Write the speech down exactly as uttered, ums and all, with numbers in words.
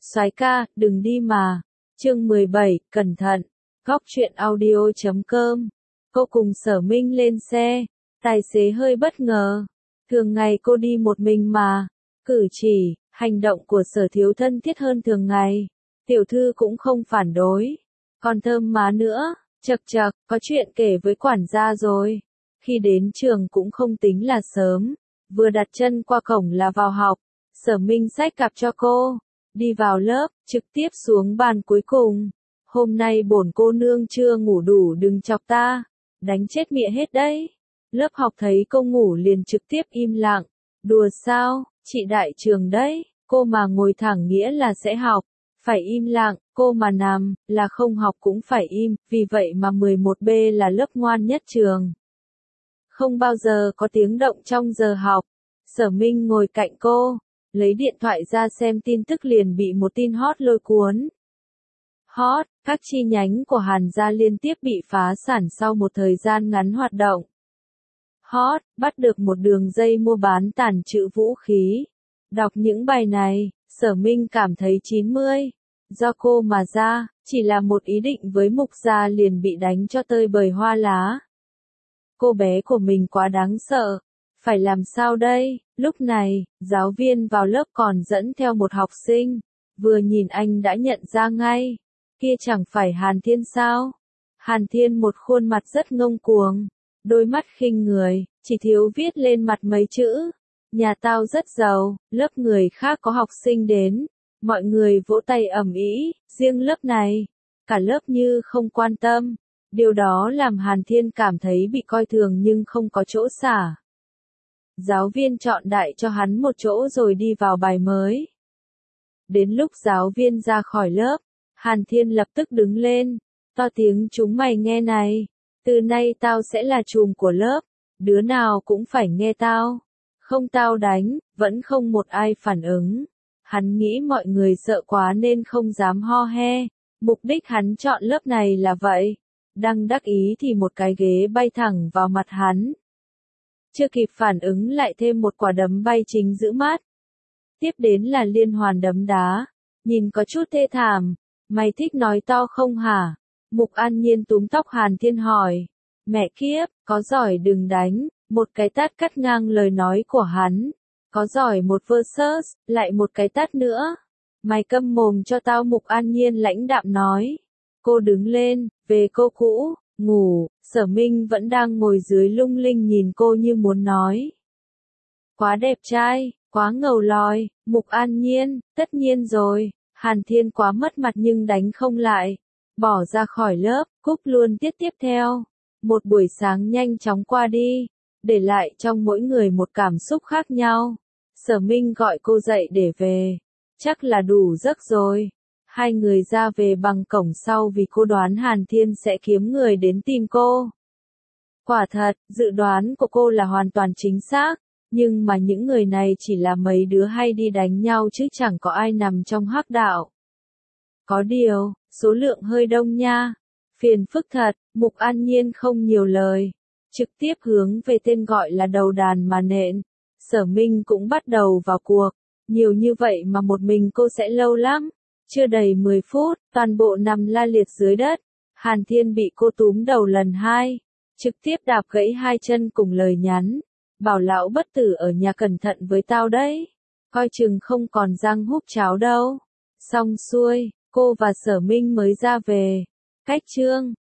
Soái ca, đừng đi mà. Chương mười bảy, cẩn thận. Góc truyện audio chấm com. Cô cùng Sở Minh lên xe, tài xế hơi bất ngờ. Thường ngày cô đi một mình mà, cử chỉ, hành động của Sở thiếu thân thiết hơn thường ngày. Tiểu thư cũng không phản đối, còn thơm má nữa, chậc chậc, có chuyện kể với quản gia rồi. Khi đến trường cũng không tính là sớm, vừa đặt chân qua cổng là vào học. Sở Minh xách cặp cho cô, đi vào lớp, trực tiếp xuống bàn cuối cùng. Hôm nay bổn cô nương chưa ngủ đủ, đừng chọc ta, đánh chết mịa hết đấy. Lớp học thấy cô ngủ liền trực tiếp im lặng. Đùa sao, chị đại trường đấy, cô mà ngồi thẳng nghĩa là sẽ học, phải im lặng, cô mà nằm, là không học cũng phải im, vì vậy mà mười một B là lớp ngoan nhất trường. Không bao giờ có tiếng động trong giờ học. Sở Minh ngồi cạnh cô, lấy điện thoại ra xem tin tức liền bị một tin hot lôi cuốn. Hot, các chi nhánh của Hàn gia liên tiếp bị phá sản sau một thời gian ngắn hoạt động. Hot, bắt được một đường dây mua bán tàng trữ vũ khí. Đọc những bài này, Sở Minh cảm thấy chín mươi. Do cô mà ra, chỉ là một ý định với Mục gia liền bị đánh cho tơi bời hoa lá. Cô bé của mình quá đáng sợ. Phải làm sao đây? Lúc này, giáo viên vào lớp còn dẫn theo một học sinh. Vừa nhìn anh đã nhận ra ngay. Kia chẳng phải Hàn Thiên sao? Hàn Thiên một khuôn mặt rất ngông cuồng. Đôi mắt khinh người, chỉ thiếu viết lên mặt mấy chữ. Nhà tao rất giàu, lớp người khác có học sinh đến. Mọi người vỗ tay ầm ĩ, riêng lớp này. Cả lớp như không quan tâm. Điều đó làm Hàn Thiên cảm thấy bị coi thường nhưng không có chỗ xả. Giáo viên chọn đại cho hắn một chỗ rồi đi vào bài mới. Đến lúc giáo viên ra khỏi lớp, Hàn Thiên lập tức đứng lên, to tiếng chúng mày nghe này. Từ nay tao sẽ là trùm của lớp, đứa nào cũng phải nghe tao. Không tao đánh, vẫn không một ai phản ứng. Hắn nghĩ mọi người sợ quá nên không dám ho he. Mục đích hắn chọn lớp này là vậy. Đang đắc ý thì một cái ghế bay thẳng vào mặt hắn. Chưa kịp phản ứng lại thêm một quả đấm bay chính giữa mắt. Tiếp đến là liên hoàn đấm đá. Nhìn có chút thê thảm. Mày thích nói to không hả? Mục An Nhiên túm tóc Hàn Thiên hỏi. Mẹ kiếp, có giỏi đừng đánh. Một cái tát cắt ngang lời nói của hắn. Có giỏi một versus, lại một cái tát nữa. Mày câm mồm cho tao, Mục An Nhiên lãnh đạm nói. Cô đứng lên, về cô cũ, ngủ. Sở Minh vẫn đang ngồi dưới lung linh nhìn cô như muốn nói. Quá đẹp trai, quá ngầu lòi, Mục An Nhiên, tất nhiên rồi. Hàn Thiên quá mất mặt nhưng đánh không lại. Bỏ ra khỏi lớp, cúp luôn tiết tiếp theo. Một buổi sáng nhanh chóng qua đi, để lại trong mỗi người một cảm xúc khác nhau. Sở Minh gọi cô dậy để về. Chắc là đủ giấc rồi. Hai người ra về bằng cổng sau vì cô đoán Hàn Thiên sẽ kiếm người đến tìm cô. Quả thật, dự đoán của cô là hoàn toàn chính xác. Nhưng mà những người này chỉ là mấy đứa hay đi đánh nhau chứ chẳng có ai nằm trong hắc đạo. Có điều, số lượng hơi đông nha. Phiền phức thật, Mục An Nhiên không nhiều lời. Trực tiếp hướng về tên gọi là đầu đàn mà nện. Sở Minh cũng bắt đầu vào cuộc. Nhiều như vậy mà một mình cô sẽ lâu lắm. Chưa đầy mười phút, toàn bộ nằm la liệt dưới đất. Hàn Thiên bị cô túm đầu lần hai. Trực tiếp đạp gãy hai chân cùng lời nhắn. Bảo lão bất tử ở nhà cẩn thận với tao đấy. Coi chừng không còn răng húp cháo đâu. Xong xuôi, cô và Sở Minh mới ra về. Cách chương.